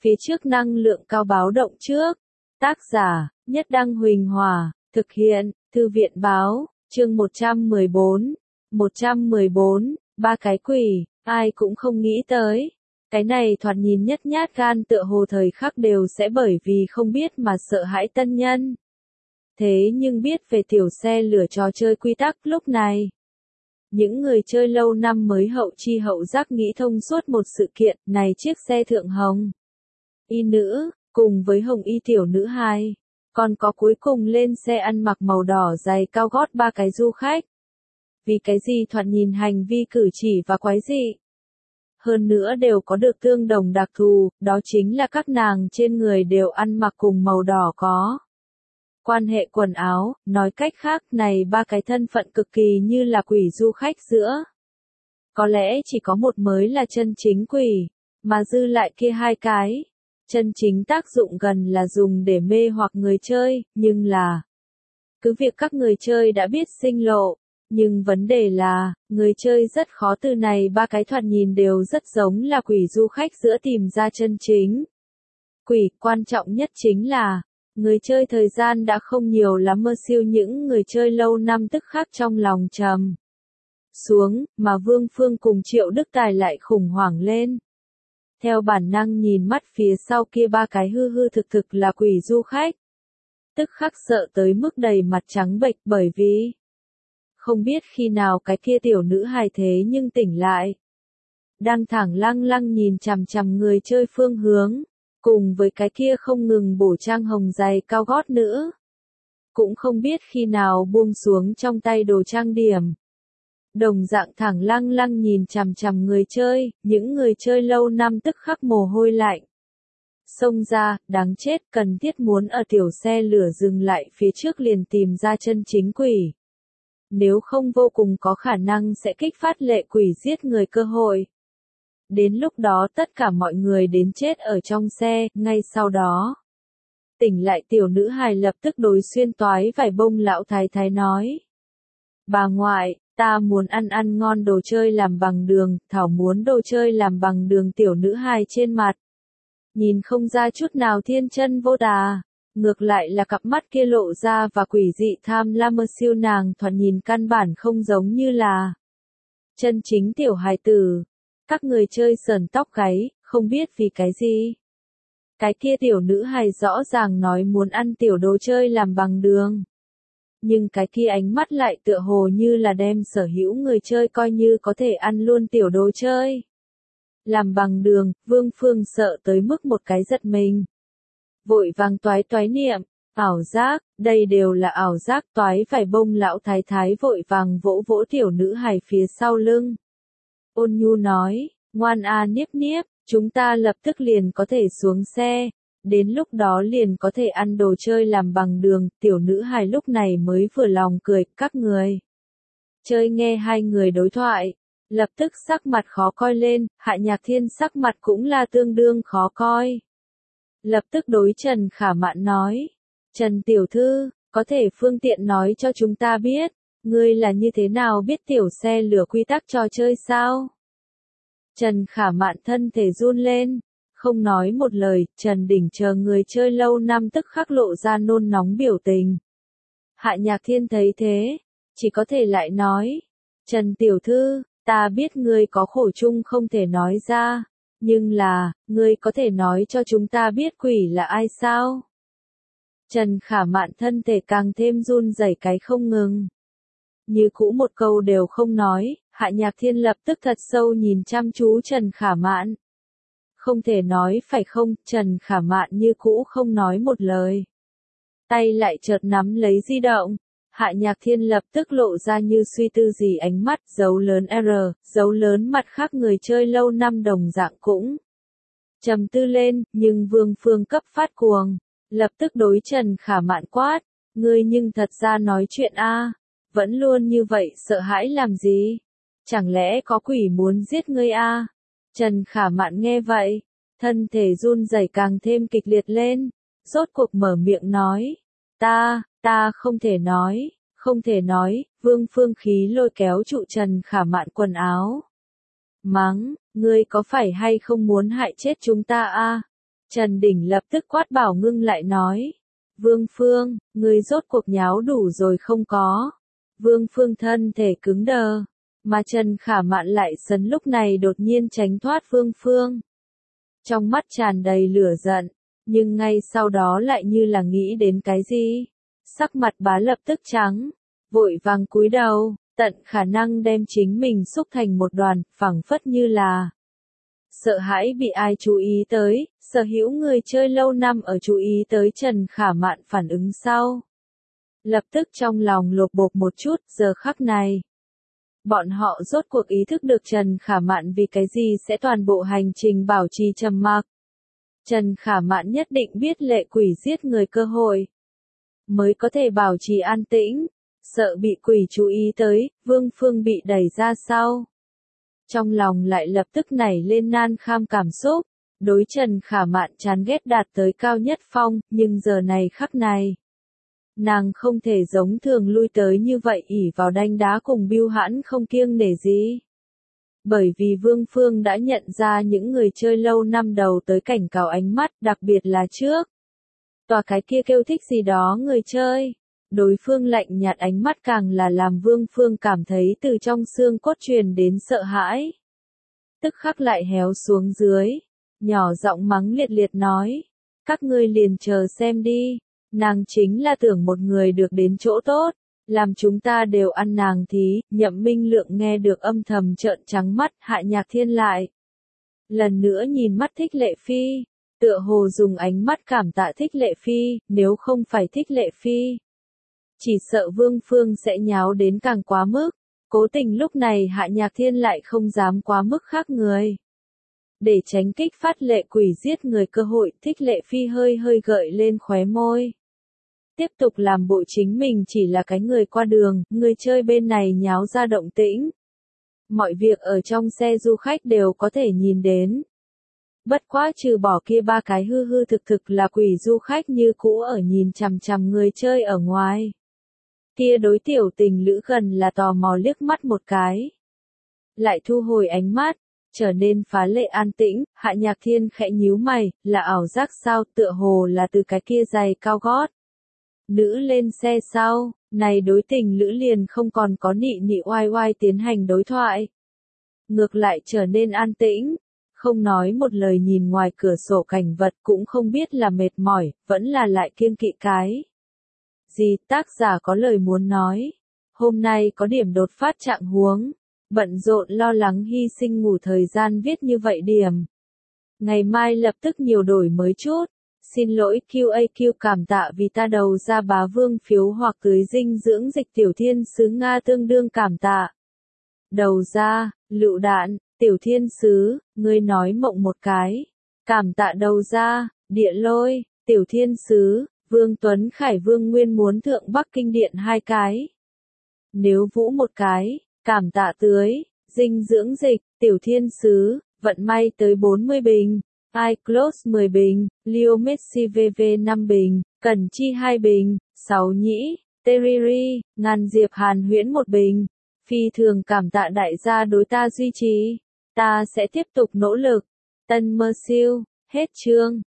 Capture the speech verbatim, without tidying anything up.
phía trước năng lượng cao báo động trước. Tác giả, Nhất Đăng Huỳnh Hòa, thực hiện, Thư viện Báo, chương một trăm mười bốn. một trăm mười bốn, ba cái quỷ, ai cũng không nghĩ tới. Cái này thoạt nhìn nhất nhát gan tựa hồ thời khắc đều sẽ bởi vì không biết mà sợ hãi tân nhân. Thế nhưng biết về tiểu xe lửa trò chơi quy tắc lúc này. Những người chơi lâu năm mới hậu chi hậu giác nghĩ thông suốt một sự kiện này chiếc xe thượng hồng. Y nữ, cùng với hồng y tiểu nữ hai. Còn có cuối cùng lên xe ăn mặc màu đỏ giày cao gót ba cái du khách. Vì cái gì thoạt nhìn hành vi cử chỉ và quái dị. Hơn nữa đều có được tương đồng đặc thù, đó chính là các nàng trên người đều ăn mặc cùng màu đỏ có. Quan hệ quần áo, nói cách khác này ba cái thân phận cực kỳ như là quỷ du khách giữa. Có lẽ chỉ có một mới là chân chính quỷ, mà dư lại kia hai cái. Chân chính tác dụng gần là dùng để mê hoặc người chơi, nhưng là cứ việc các người chơi đã biết sinh lộ, nhưng vấn đề là, người chơi rất khó từ này ba cái thoạt nhìn đều rất giống là quỷ du khách giữa tìm ra chân chính. Quỷ, quan trọng nhất chính là, người chơi thời gian đã không nhiều lắm mơ siêu những người chơi lâu năm tức khắc trong lòng trầm xuống, mà Vương Phương cùng Triệu Đức Tài lại khủng hoảng lên. Theo bản năng nhìn mắt phía sau kia ba cái hư hư thực thực là quỷ du khách. Tức khắc sợ tới mức đầy mặt trắng bệch bởi vì không biết khi nào cái kia tiểu nữ hài thế nhưng tỉnh lại. Đang thẳng lăng lăng nhìn chằm chằm người chơi phương hướng, cùng với cái kia không ngừng bổ trang hồng giày cao gót nữa. Cũng không biết khi nào buông xuống trong tay đồ trang điểm. Đồng dạng thẳng lăng lăng nhìn chằm chằm người chơi, những người chơi lâu năm tức khắc mồ hôi lạnh. Xông ra, đáng chết, cần thiết muốn ở tiểu xe lửa dừng lại phía trước liền tìm ra chân chính quỷ. Nếu không vô cùng có khả năng sẽ kích phát lệ quỷ giết người cơ hội. Đến lúc đó tất cả mọi người đến chết ở trong xe, ngay sau đó. Tỉnh lại tiểu nữ hài lập tức đối xuyên toái vải bông lão thái thái nói. Bà ngoại, ta muốn ăn ăn ngon đồ chơi làm bằng đường, Thảo muốn đồ chơi làm bằng đường tiểu nữ hài trên mặt. Nhìn không ra chút nào thiên chân vô tà. Ngược lại là cặp mắt kia lộ ra và quỷ dị tham lam mơ siêu nàng thoạt nhìn căn bản không giống như là chân chính tiểu hài tử. Các người chơi sờn tóc gáy, không biết vì cái gì. Cái kia tiểu nữ hài rõ ràng nói muốn ăn tiểu đồ chơi làm bằng đường. Nhưng cái kia ánh mắt lại tựa hồ như là đem sở hữu người chơi coi như có thể ăn luôn tiểu đồ chơi. Làm bằng đường, Vương Phương sợ tới mức một cái giật mình. Vội vàng toái toái niệm, ảo giác, đây đều là ảo giác toái vải bông lão thái thái vội vàng vỗ vỗ tiểu nữ hài phía sau lưng. Ôn nhu nói, ngoan a niếp niếp, chúng ta lập tức liền có thể xuống xe, đến lúc đó liền có thể ăn đồ chơi làm bằng đường, tiểu nữ hài lúc này mới vừa lòng cười, các người. Chơi nghe hai người đối thoại, lập tức sắc mặt khó coi lên, Hạ Nhạc Thiên sắc mặt cũng là tương đương khó coi. Lập tức đối Trần Khả Mạn nói, Trần Tiểu Thư, có thể phương tiện nói cho chúng ta biết, ngươi là như thế nào biết tiểu xe lửa quy tắc trò chơi sao? Trần Khả Mạn thân thể run lên, không nói một lời, Trần Đỉnh chờ người chơi lâu năm tức khắc lộ ra nôn nóng biểu tình. Hạ Nhạc Thiên thấy thế, chỉ có thể lại nói, Trần Tiểu Thư, ta biết ngươi có khổ chung không thể nói ra. Nhưng là, ngươi có thể nói cho chúng ta biết quỷ là ai sao? Trần Khả Mạn thân thể càng thêm run rẩy cái không ngừng. Như cũ một câu đều không nói, Hạ Nhạc Thiên lập tức thật sâu nhìn chăm chú Trần Khả Mạn. Không thể nói phải không, Trần Khả Mạn như cũ không nói một lời. Tay lại chợt nắm lấy di động. Hạ Nhạc Thiên lập tức lộ ra như suy tư gì ánh mắt, dấu lớn R, dấu lớn mặt khác người chơi lâu năm đồng dạng cũng trầm tư lên, nhưng Vương Phương cấp phát cuồng, lập tức đối Trần Khả Mạn quát, ngươi nhưng thật ra nói chuyện a, vẫn luôn như vậy sợ hãi làm gì? Chẳng lẽ có quỷ muốn giết ngươi a? Trần Khả Mạn nghe vậy, thân thể run rẩy càng thêm kịch liệt lên, rốt cuộc mở miệng nói, ta, ta không thể nói, không thể nói, Vương Phương khí lôi kéo trụ Trần Khả Mạn quần áo. Mắng, ngươi có phải hay không muốn hại chết chúng ta a? Trần Đình lập tức quát bảo ngưng lại nói. Vương Phương, người rốt cuộc nháo đủ rồi không có. Vương Phương thân thể cứng đờ, mà Trần Khả Mạn lại sấn lúc này đột nhiên tránh thoát Vương Phương. Trong mắt tràn đầy lửa giận, nhưng ngay sau đó lại như là nghĩ đến cái gì. Sắc mặt bá lập tức trắng, vội vàng cúi đầu, tận khả năng đem chính mình xúc thành một đoàn, phẳng phất như là sợ hãi bị ai chú ý tới, sở hữu người chơi lâu năm ở chú ý tới Trần Khả Mạn phản ứng sau. Lập tức trong lòng lột bột một chút, giờ khắc này. Bọn họ rốt cuộc ý thức được Trần Khả Mạn vì cái gì sẽ toàn bộ hành trình bảo trì trầm mặc. Trần Khả Mạn nhất định biết lệ quỷ giết người cơ hội, mới có thể bảo trì an tĩnh, sợ bị quỷ chú ý tới, Vương Phương bị đẩy ra sau. Trong lòng lại lập tức nảy lên nan kham cảm xúc, đối Trần Khả Mạn chán ghét đạt tới cao nhất phong, nhưng giờ này khắc này. Nàng không thể giống thường lui tới như vậy ỷ vào đanh đá cùng bưu hãn không kiêng nể gì. Bởi vì Vương Phương đã nhận ra những người chơi lâu năm đầu tới cảnh cáo ánh mắt, đặc biệt là trước. Tòa cái kia kêu thích gì đó người chơi. Đối phương lạnh nhạt ánh mắt càng là làm Vương Phương cảm thấy từ trong xương cốt truyền đến sợ hãi. Tức khắc lại héo xuống dưới, nhỏ giọng mắng liệt liệt nói. Các ngươi liền chờ xem đi, nàng chính là tưởng một người được đến chỗ tốt, làm chúng ta đều ăn nàng thí. Nhậm Minh Lượng nghe được âm thầm trợn trắng mắt, Hạ Nhạc Thiên lại. Lần nữa nhìn mắt Thích Lệ Phi, tựa hồ dùng ánh mắt cảm tạ Thích Lệ Phi, nếu không phải Thích Lệ Phi. Chỉ sợ Vương Phương sẽ nháo đến càng quá mức, cố tình lúc này Hạ Nhạc Thiên lại không dám quá mức khác người. Để tránh kích phát lệ quỷ giết người cơ hội, Thích Lệ Phi hơi hơi gợi lên khóe môi. Tiếp tục làm bộ chính mình chỉ là cái người qua đường, người chơi bên này nháo ra động tĩnh. Mọi việc ở trong xe du khách đều có thể nhìn đến. Bất quá trừ bỏ kia ba cái hư hư thực thực là quỷ du khách như cũ ở nhìn chằm chằm người chơi ở ngoài. Kia đối tiểu tình lữ gần là tò mò liếc mắt một cái. Lại thu hồi ánh mắt, trở nên phá lệ an tĩnh, Hạ Nhạc Thiên khẽ nhíu mày, là ảo giác sao, tựa hồ là từ cái kia giày cao gót. Nữ lên xe sau, này đối tình lữ liền không còn có nị nị oai oai tiến hành đối thoại. Ngược lại trở nên an tĩnh, không nói một lời nhìn ngoài cửa sổ cảnh vật cũng không biết là mệt mỏi, vẫn là lại kiêng kỵ cái. Gì, tác giả có lời muốn nói. Hôm nay có điểm đột phát trạng huống, bận rộn lo lắng hy sinh ngủ thời gian viết như vậy điểm. Ngày mai lập tức nhiều đổi mới chút. Xin lỗi quy a quy cảm tạ vì ta đầu ra bá vương phiếu hoặc tưới dinh dưỡng dịch tiểu thiên sứ Nga tương đương cảm tạ. Đầu ra, lựu đạn, tiểu thiên sứ, ngươi nói mộng một cái. Cảm tạ đầu ra, địa lôi, tiểu thiên sứ, Vương Tuấn Khải Vương Nguyên muốn thượng Bắc Kinh Điện hai cái. Nếu vũ một cái, cảm tạ tưới, dinh dưỡng dịch, tiểu thiên sứ, vận may tới bốn mươi bình. iClose mười bình, Leo Messi vê vê năm bình, Cẩn Chi hai bình, sáu nhĩ, Teriri, Ngàn Diệp Hàn Huyễn một bình. Phi thường cảm tạ đại gia đối ta duy trì, ta sẽ tiếp tục nỗ lực. Tân Mơ Siêu, hết chương.